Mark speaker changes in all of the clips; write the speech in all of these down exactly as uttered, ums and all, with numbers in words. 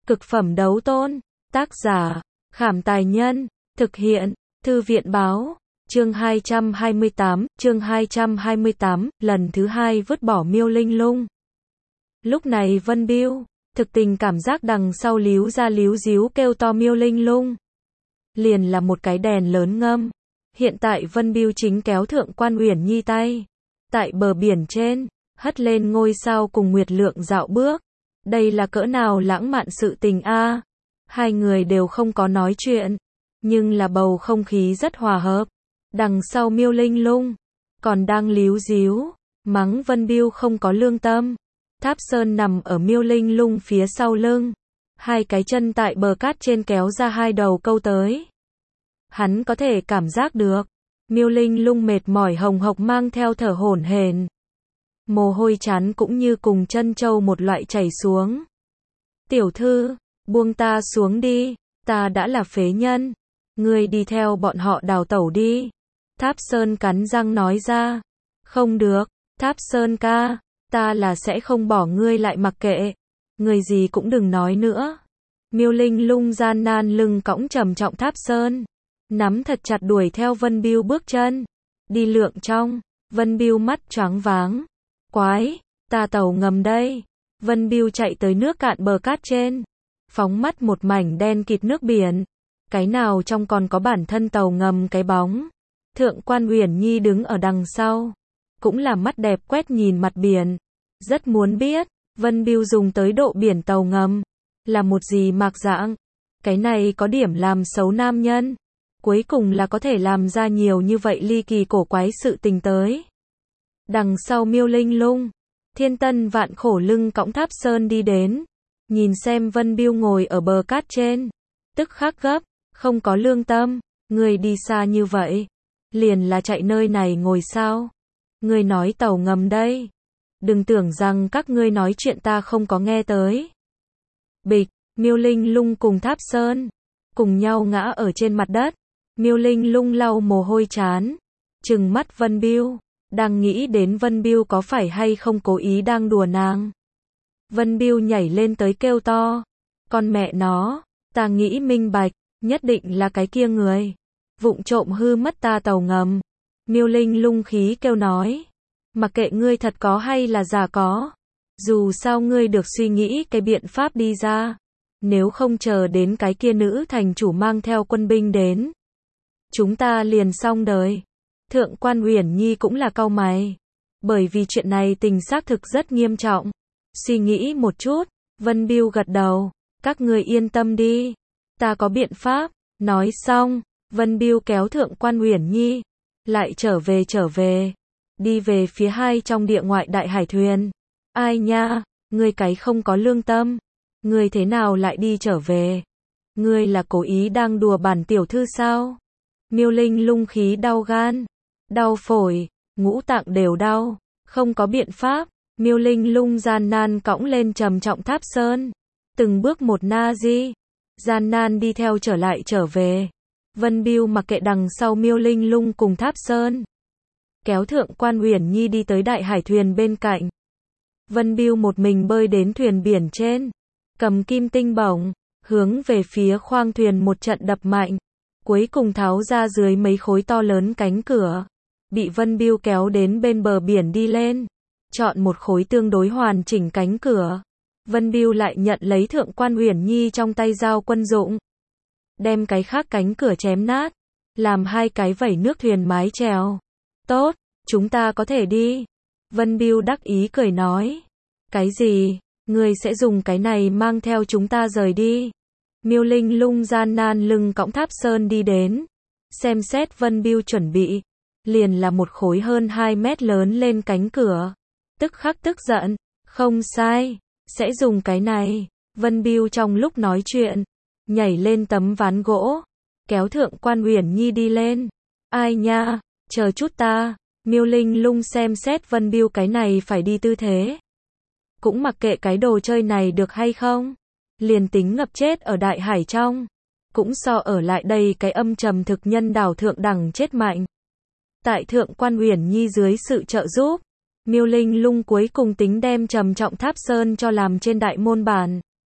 Speaker 1: Cực phẩm đấu tôn. Tác giả, Khảm Tài Nhân. Thực hiện, Thư viện Báo. Chương hai trăm hai mươi tám, chương hai trăm hai mươi tám, lần thứ hai vứt bỏ Miêu Linh Lung. Lúc này Vân Biêu, thực tình cảm giác đằng sau líu ra líu díu kêu to Miêu Linh Lung. Liền là một cái đèn lớn ngâm. Hiện tại Vân Biêu chính kéo Thượng Quan Uyển Nhi tay. Tại bờ biển trên, hất lên ngôi sao cùng Nguyệt Lượng dạo bước. Đây là cỡ nào lãng mạn sự tình a. Hai người đều không có nói chuyện, nhưng là bầu không khí rất hòa hợp. Đằng sau Miêu Linh Lung còn đang líu díu, mắng Vân Biêu không có lương tâm. Tháp Sơn nằm ở Miêu Linh Lung phía sau lưng, hai cái chân tại bờ cát trên kéo ra hai đầu câu tới. Hắn có thể cảm giác được, Miêu Linh Lung mệt mỏi hồng hộc mang theo thở hổn hển. Mồ hôi chán cũng như cùng chân trâu một loại chảy xuống. Tiểu thư, buông ta xuống đi, ta đã là phế nhân. Ngươi đi theo bọn họ đào tẩu đi. Tháp Sơn cắn răng nói ra. Không được, Tháp Sơn ca, ta là sẽ không bỏ ngươi lại mặc kệ. Ngươi gì cũng đừng nói nữa. Miêu Linh Lung gian nan lưng cõng trầm trọng Tháp Sơn, nắm thật chặt đuổi theo Vân Biêu bước chân. Đi lượng trong, Vân Biêu mắt choáng váng. Quái, ta tàu ngầm đây. Vân Biêu chạy tới nước cạn bờ cát trên, phóng mắt một mảnh đen kịt nước biển. Cái nào trong còn có bản thân tàu ngầm cái bóng. Thượng Quan Uyển Nhi đứng ở đằng sau, cũng là mắt đẹp quét nhìn mặt biển. Rất muốn biết, Vân Biêu dùng tới độ biển tàu ngầm là một gì mạc dạng. Cái này có điểm làm xấu nam nhân, cuối cùng là có thể làm ra nhiều như vậy ly kỳ cổ quái sự tình tới. Đằng sau Miêu Linh Lung, Thiên Tân vạn khổ lưng cõng Tháp Sơn đi đến, nhìn xem Vân Biêu ngồi ở bờ cát trên, tức khắc gấp, không có lương tâm, người đi xa như vậy, liền là chạy nơi này ngồi sao? Ngươi nói tàu ngầm đây, đừng tưởng rằng các ngươi nói chuyện ta không có nghe tới. Bịch, Miêu Linh Lung cùng Tháp Sơn cùng nhau ngã ở trên mặt đất. Miêu Linh Lung lau mồ hôi chán, trừng mắt Vân Biêu, đang nghĩ đến Vân Biêu có phải hay không cố ý đang đùa nàng. Vân Biêu nhảy lên tới kêu to, con mẹ nó, ta nghĩ minh bạch, nhất định là cái kia người vụng trộm hư mất ta tàu ngầm. Miêu Linh Lung khí kêu nói, mặc kệ ngươi thật có hay là giả có, dù sao ngươi được suy nghĩ cái biện pháp đi ra, nếu không chờ đến cái kia nữ thành chủ mang theo quân binh đến, chúng ta liền xong đời. Thượng Quan Uyển Nhi cũng là cau mày, bởi vì chuyện này tình xác thực rất nghiêm trọng. Suy nghĩ một chút, Vân Biêu gật đầu, các ngươi yên tâm đi, ta có biện pháp. Nói xong, Vân Biêu kéo Thượng Quan Uyển Nhi lại trở về trở về, đi về phía hai trong địa ngoại đại hải thuyền. Ai nha, ngươi cái không có lương tâm, ngươi thế nào lại đi trở về? Ngươi là cố ý đang đùa bản tiểu thư sao? Miêu Linh Lung khí đau gan, đau phổi, ngũ tạng đều đau, không có biện pháp. Miêu Linh Lung gian nan cõng lên trầm trọng Tháp Sơn, từng bước một na di, gian nan đi theo trở lại trở về. Vân Biêu mặc kệ đằng sau Miêu Linh Lung cùng Tháp Sơn, kéo Thượng Quan Uyển Nhi đi tới đại hải thuyền bên cạnh. Vân Biêu một mình bơi đến thuyền biển trên, cầm kim tinh bổng, hướng về phía khoang thuyền một trận đập mạnh, cuối cùng tháo ra dưới mấy khối to lớn cánh cửa, bị Vân Biêu kéo đến bên bờ biển đi lên, chọn một khối tương đối hoàn chỉnh cánh cửa. Vân Biêu lại nhận lấy Thượng Quan Uyển Nhi trong tay dao quân dụng, đem cái khác cánh cửa chém nát, làm hai cái vẩy nước thuyền mái chèo. Tốt, chúng ta có thể đi. Vân Biêu đắc ý cười nói. Cái gì? Ngươi sẽ dùng cái này mang theo chúng ta rời đi? Miêu Linh Lung gian nan lưng cõng Tháp Sơn đi đến, xem xét Vân Biêu chuẩn bị, liền là một khối hơn hai mét lớn lên cánh cửa. Tức khắc tức giận, không sai, sẽ dùng cái này. Vân Biêu trong lúc nói chuyện, nhảy lên tấm ván gỗ, kéo Thượng Quan Uyển Nhi đi lên. Ai nha, chờ chút ta. Miêu Linh Lung xem xét Vân Biêu cái này phải đi tư thế, cũng mặc kệ cái đồ chơi này được hay không, liền tính ngập chết ở đại hải trong, cũng so ở lại đây cái âm trầm thực nhân đảo thượng đẳng chết mạnh. Tại Thượng Quan Uyển Nhi dưới sự trợ giúp, Miêu Linh Lung cuối cùng tính đem trầm trọng Tháp Sơn cho làm trên đại môn bản.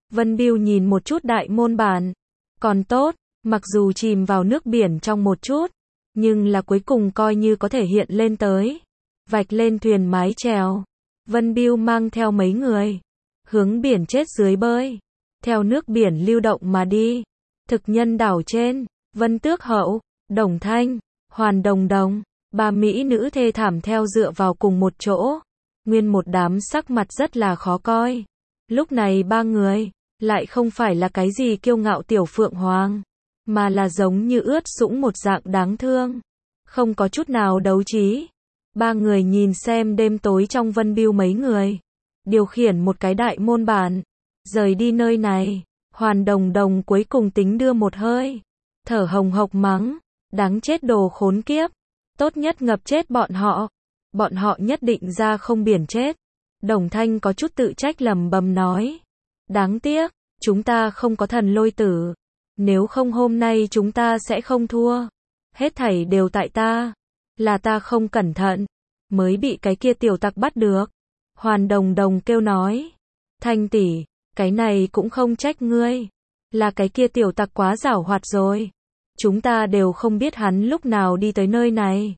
Speaker 1: Vân Biêu nhìn một chút đại môn bản. Còn tốt, mặc dù chìm vào nước biển trong một chút, nhưng là cuối cùng coi như có thể hiện lên tới. Vạch lên thuyền mái chèo. Vân Biêu mang theo mấy người. Hướng biển chết dưới bơi. Theo nước biển lưu động mà đi. Thực nhân đảo trên. Vân Tước Hậu, Đồng Thanh, Hoàn Đồng Đồng. Ba mỹ nữ thê thảm theo dựa vào cùng một chỗ. Nguyên một đám sắc mặt rất là khó coi. Lúc này ba người, lại không phải là cái gì kiêu ngạo tiểu phượng hoàng, mà là giống như ướt sũng một dạng đáng thương. Không có chút nào đấu trí. Ba người nhìn xem đêm tối trong Vân Biêu mấy người. Điều khiển một cái đại môn bản. Rời đi nơi này. Hoàn Đồng Đồng cuối cùng tính đưa một hơi. Thở hồng hộc mắng. Đáng chết đồ khốn kiếp. Tốt nhất ngập chết bọn họ. Bọn họ nhất định ra không biển chết. Đồng Thanh có chút tự trách lẩm bẩm nói. Đáng tiếc, chúng ta không có thần lôi tử. Nếu không hôm nay chúng ta sẽ không thua. Hết thảy đều tại ta. Là ta không cẩn thận. Mới bị cái kia tiểu tặc bắt được. Hoàn Đồng Đồng kêu nói. Thanh tỷ, cái này cũng không trách ngươi. Là cái kia tiểu tặc quá giảo hoạt rồi. Chúng ta đều không biết hắn lúc nào đi tới nơi này.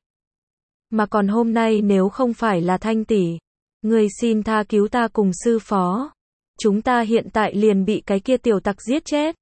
Speaker 1: Mà còn hôm nay nếu không phải là Thanh tỷ, ngươi xin tha cứu ta cùng sư phó. Chúng ta hiện tại liền bị cái kia tiểu tặc giết chết.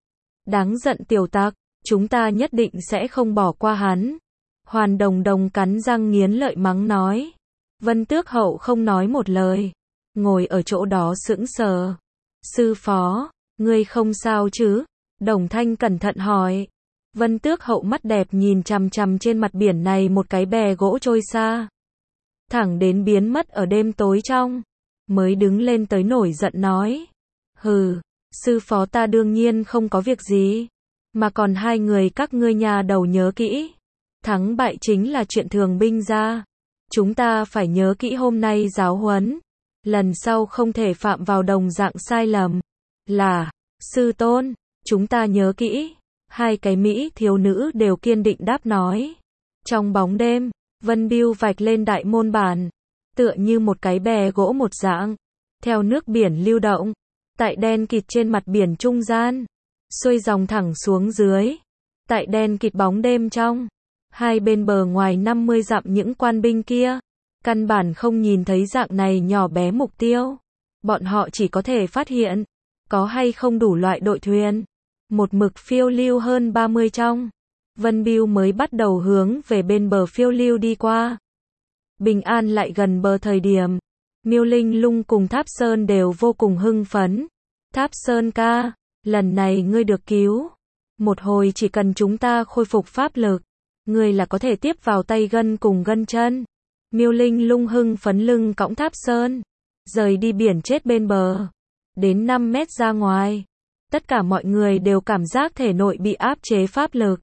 Speaker 1: Đáng giận tiểu tặc, chúng ta nhất định sẽ không bỏ qua hắn. Hoàn Đồng Đồng cắn răng nghiến lợi mắng nói. Vân Tước Hậu không nói một lời. Ngồi ở chỗ đó sững sờ. Sư phó, ngươi không sao chứ? Đồng Thanh cẩn thận hỏi. Vân Tước Hậu mắt đẹp nhìn chằm chằm trên mặt biển này một cái bè gỗ trôi xa. Thẳng đến biến mất ở đêm tối trong. Mới đứng lên tới nổi giận nói. Hừ, sư phó ta đương nhiên không có việc gì. Mà còn hai người các ngươi nhà đầu nhớ kỹ. Thắng bại chính là chuyện thường binh ra. Chúng ta phải nhớ kỹ hôm nay giáo huấn. Lần sau không thể phạm vào đồng dạng sai lầm. Là, sư tôn, chúng ta nhớ kỹ. Hai cái mỹ thiếu nữ đều kiên định đáp nói. Trong bóng đêm, Vân Biêu vạch lên đại môn bản. Tựa như một cái bè gỗ một dạng. Theo nước biển lưu động. Tại đen kịt trên mặt biển trung gian. Xuôi dòng thẳng xuống dưới. Tại đen kịt bóng đêm trong. Hai bên bờ ngoài năm mươi dặm những quan binh kia. Căn bản không nhìn thấy dạng này nhỏ bé mục tiêu. Bọn họ chỉ có thể phát hiện. Có hay không đủ loại đội thuyền. Một mực phiêu lưu hơn ba mươi trong. Vân Biêu mới bắt đầu hướng về bên bờ phiêu lưu đi qua. Bình an lại gần bờ thời điểm. Miêu Linh Lung cùng Tháp Sơn đều vô cùng hưng phấn. Tháp Sơn ca, lần này ngươi được cứu. Một hồi chỉ cần chúng ta khôi phục pháp lực. Ngươi là có thể tiếp vào tay gân cùng gân chân. Miêu Linh Lung hưng phấn lưng cõng Tháp Sơn. Rời đi biển chết bên bờ. Đến năm mét ra ngoài. Tất cả mọi người đều cảm giác thể nội bị áp chế pháp lực.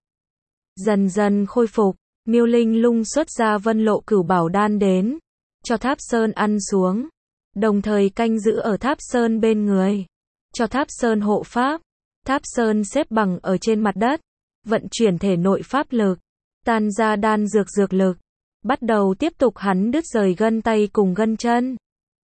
Speaker 1: Dần dần khôi phục. Miêu Linh Lung xuất ra Vân Lộ Cửu Bảo Đan đến. Cho Tháp Sơn ăn xuống. Đồng thời canh giữ ở Tháp Sơn bên người. Cho Tháp Sơn hộ pháp. Tháp Sơn xếp bằng ở trên mặt đất. Vận chuyển thể nội pháp lực. Tan ra đan dược dược lực. Bắt đầu tiếp tục hắn đứt rời gân tay cùng gân chân.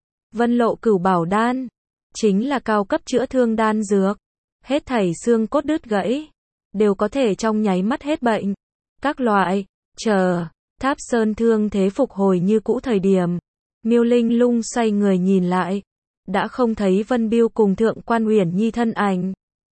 Speaker 1: Vân Lộ Cửu Bảo Đan. Chính là cao cấp chữa thương đan dược. Hết thảy xương cốt đứt gãy. Đều có thể trong nháy mắt hết bệnh. Các loại. Chờ. Tháp Sơn thương thế phục hồi như cũ thời điểm. Miêu Linh Lung xoay người nhìn lại. Đã không thấy Vân Biêu cùng Thượng Quan Uyển Nhi thân ảnh.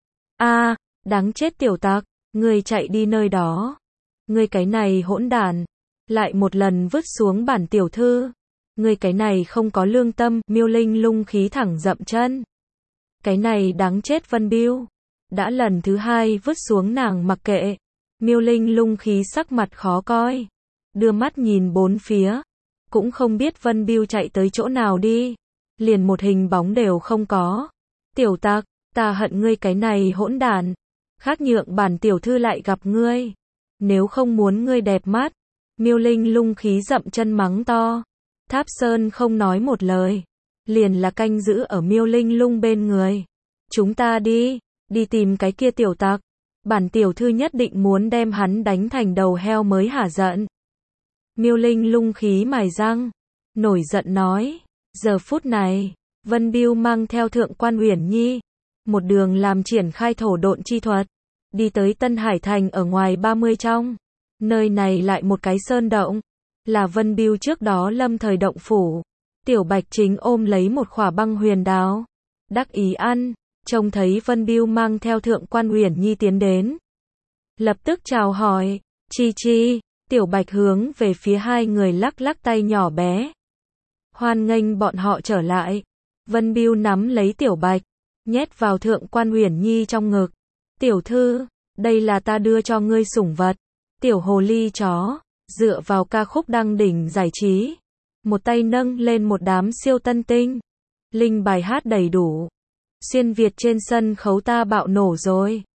Speaker 1: A, đáng chết tiểu tặc. Ngươi chạy đi nơi đó. Ngươi cái này hỗn đản. Lại một lần vứt xuống bản tiểu thư. Ngươi cái này không có lương tâm. Miêu Linh Lung khí thẳng dậm chân. Cái này đáng chết Vân Biêu. Đã lần thứ hai vứt xuống nàng mặc kệ. Miêu Linh Lung khí sắc mặt khó coi. Đưa mắt nhìn bốn phía. Cũng không biết Vân Biêu chạy tới chỗ nào đi. Liền một hình bóng đều không có. Tiểu tặc, ta hận ngươi cái này hỗn đản. Khác nhượng bản tiểu thư lại gặp ngươi. Nếu không muốn ngươi đẹp mắt. Miêu Linh Lung khí dậm chân mắng to. Tháp Sơn không nói một lời. Liền là canh giữ ở Miêu Linh Lung bên người. Chúng ta đi. Đi tìm cái kia tiểu tặc. Bản tiểu thư nhất định muốn đem hắn đánh thành đầu heo mới hả giận. Miêu Linh Lung khí mài răng. Nổi giận nói. Giờ phút này. Vân Biêu mang theo Thượng Quan Uyển Nhi. một đường làm triển khai thổ độn chi thuật, đi tới Tân Hải Thành ở ngoài ba mươi trong. Nơi này lại một cái sơn động, là Vân Bưu trước đó lâm thời động phủ. Tiểu Bạch chính ôm lấy một khỏa băng huyền đáo, đắc ý ăn, trông thấy Vân Bưu mang theo Thượng Quan Uyển Nhi tiến đến. Lập tức chào hỏi, Chi Chi, Tiểu Bạch hướng về phía hai người lắc lắc tay nhỏ bé. Hoan nghênh bọn họ trở lại. Vân Bưu nắm lấy Tiểu Bạch, nhét vào Thượng Quan Uyển Nhi trong ngực. Tiểu thư, đây là ta đưa cho ngươi sủng vật. Tiểu hồ ly chó, dựa vào ca khúc đăng đỉnh giải trí. Một tay nâng lên một đám siêu tân tinh. Linh bài hát đầy đủ. Xuyên Việt trên sân khấu ta bạo nổ rồi.